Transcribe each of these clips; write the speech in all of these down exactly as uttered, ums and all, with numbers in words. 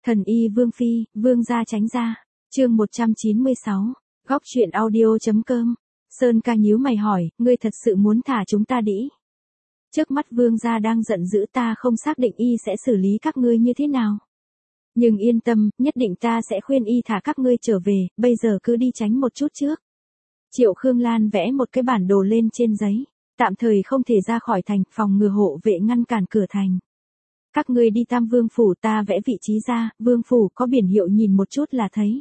Thần y Vương Phi, Vương gia tránh ra. Chương một trăm chín mươi sáu. Góc truyện audio.com. Sơn ca nhíu mày hỏi, ngươi thật sự muốn thả chúng ta đĩ? Trước mắt Vương gia đang giận dữ, ta không xác định y sẽ xử lý các ngươi như thế nào. Nhưng yên tâm, nhất định ta sẽ khuyên y thả các ngươi trở về, bây giờ cứ đi tránh một chút trước. Triệu Khương Lan vẽ một cái bản đồ lên trên giấy, tạm thời không thể ra khỏi thành, phòng ngừa hộ vệ ngăn cản cửa thành. Các ngươi đi Tam Vương phủ, ta vẽ vị trí ra, Vương phủ có biển hiệu nhìn một chút là thấy.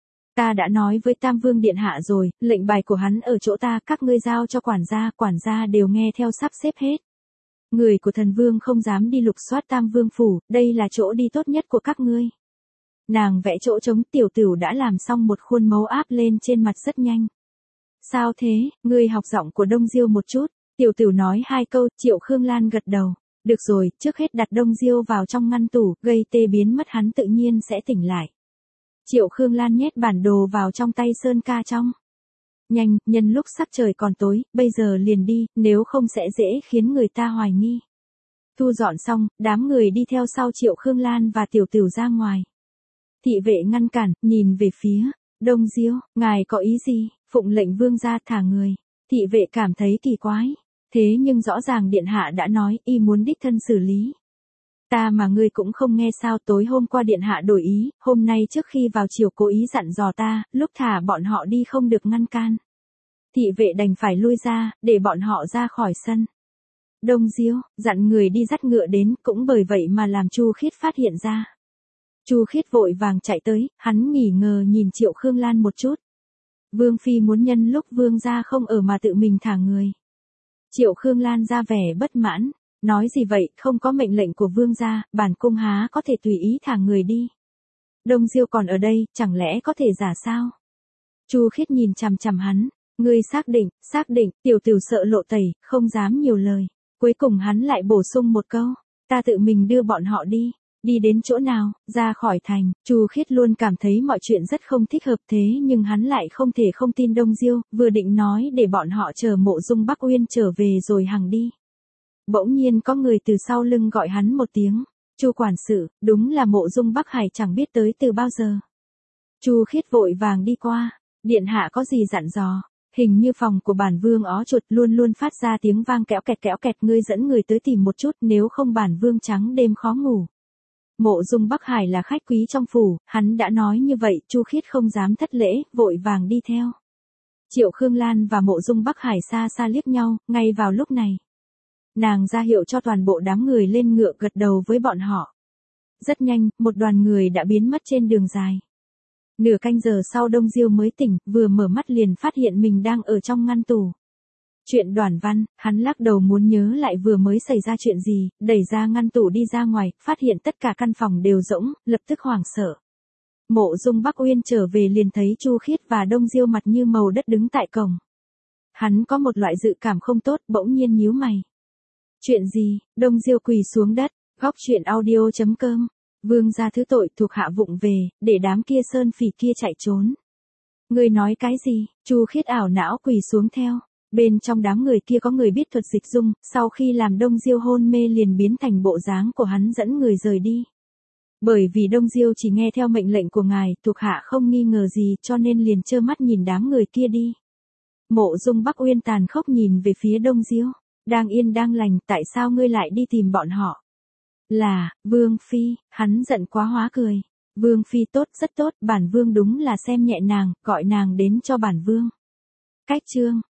Ta đã nói với Tam Vương điện hạ rồi, lệnh bài của hắn ở chỗ ta, các ngươi giao cho quản gia, quản gia đều nghe theo sắp xếp hết. Người của thần vương không dám đi lục soát Tam Vương phủ, đây là chỗ đi tốt nhất của các ngươi. Nàng vẽ chỗ trống, tiểu tửu đã làm xong một khuôn mẫu áp lên trên mặt rất nhanh. Sao thế, ngươi học giọng của Đông Diêu một chút, tiểu tửu nói hai câu, Triệu Khương Lan gật đầu. Được rồi, trước hết đặt Đông Diêu vào trong ngăn tủ, gây tê biến mất hắn tự nhiên sẽ tỉnh lại. Triệu Khương Lan nhét bản đồ vào trong tay Sơn ca trong. Nhanh, nhân lúc sắc trời còn tối, bây giờ liền đi, nếu không sẽ dễ khiến người ta hoài nghi. Thu dọn xong, đám người đi theo sau Triệu Khương Lan và tiểu tửu ra ngoài. Thị vệ ngăn cản, nhìn về phía Đông Diêu, ngài có ý gì? Phụng lệnh vương gia thả người. Thị vệ cảm thấy kỳ quái. Thế nhưng rõ ràng điện hạ đã nói y muốn đích thân xử lý. Ta mà ngươi cũng không nghe sao, tối hôm qua điện hạ đổi ý, hôm nay trước khi vào chiều cố ý dặn dò ta, lúc thả bọn họ đi không được ngăn can. Thị vệ đành phải lui ra, để bọn họ ra khỏi sân. Đông Diêu, dặn người đi dắt ngựa đến, cũng bởi vậy mà làm Chu Khiết phát hiện ra. Chu Khiết vội vàng chạy tới, hắn nghỉ ngờ nhìn Triệu Khương Lan một chút. Vương Phi muốn nhân lúc vương gia không ở mà tự mình thả người. Triệu Khương Lan ra vẻ bất mãn, nói gì vậy, không có mệnh lệnh của vương gia, bản cung há có thể tùy ý thả người đi. Đông Diêu còn ở đây, chẳng lẽ có thể giả sao? Chu Khiết nhìn chằm chằm hắn, ngươi xác định, xác định, tiểu tửu sợ lộ tẩy, không dám nhiều lời. Cuối cùng hắn lại bổ sung một câu, ta tự mình đưa bọn họ đi. Đi đến chỗ nào, ra khỏi thành, Chu Khiết luôn cảm thấy mọi chuyện rất không thích hợp, thế nhưng hắn lại không thể không tin Đông Diêu, vừa định nói để bọn họ chờ Mộ Dung Bắc Uyên trở về rồi hằng đi. Bỗng nhiên có người từ sau lưng gọi hắn một tiếng, Chu quản sự, đúng là Mộ Dung Bắc Hải, chẳng biết tới từ bao giờ. Chu Khiết vội vàng đi qua, điện hạ có gì dặn dò? Hình như phòng của bản vương ó chuột luôn luôn phát ra tiếng vang kéo kẹt kéo kẹt, ngươi dẫn người tới tìm một chút, nếu không bản vương trắng đêm khó ngủ. Mộ Dung Bắc Hải là khách quý trong phủ, hắn đã nói như vậy, Chu Khiết không dám thất lễ, vội vàng đi theo. Triệu Khương Lan và Mộ Dung Bắc Hải xa xa liếc nhau, ngay vào lúc này. Nàng ra hiệu cho toàn bộ đám người lên ngựa, gật đầu với bọn họ. Rất nhanh, một đoàn người đã biến mất trên đường dài. Nửa canh giờ sau Đông Diêu mới tỉnh, vừa mở mắt liền phát hiện mình đang ở trong ngăn tủ. Chuyện Đoản Văn, hắn lắc đầu muốn nhớ lại vừa mới xảy ra chuyện gì, đẩy ra ngăn tủ đi ra ngoài, phát hiện tất cả căn phòng đều rỗng, lập tức hoảng sợ. Mộ Dung Bắc Uyên trở về liền thấy Chu Khiết và Đông Diêu mặt như màu đất đứng tại cổng. Hắn có một loại dự cảm không tốt, bỗng nhiên nhíu mày. Chuyện gì? Đông Diêu quỳ xuống đất, góc truyện audio.com. Vương gia thứ tội, thuộc hạ vụng về, để đám kia sơn phỉ kia chạy trốn. Ngươi nói cái gì? Chu Khiết ảo não quỳ xuống theo. Bên trong đám người kia có người biết thuật dịch dung, sau khi làm Đông Diêu hôn mê liền biến thành bộ dáng của hắn dẫn người rời đi. Bởi vì Đông Diêu chỉ nghe theo mệnh lệnh của ngài, thuộc hạ không nghi ngờ gì cho nên liền trơ mắt nhìn đám người kia đi. Mộ Dung Bắc Uyên tàn khốc nhìn về phía Đông Diêu, đang yên đang lành, tại sao ngươi lại đi tìm bọn họ? Là, Vương Phi, hắn giận quá hóa cười. Vương Phi tốt, rất tốt, bản vương đúng là xem nhẹ nàng, gọi nàng đến cho bản vương. Cách chương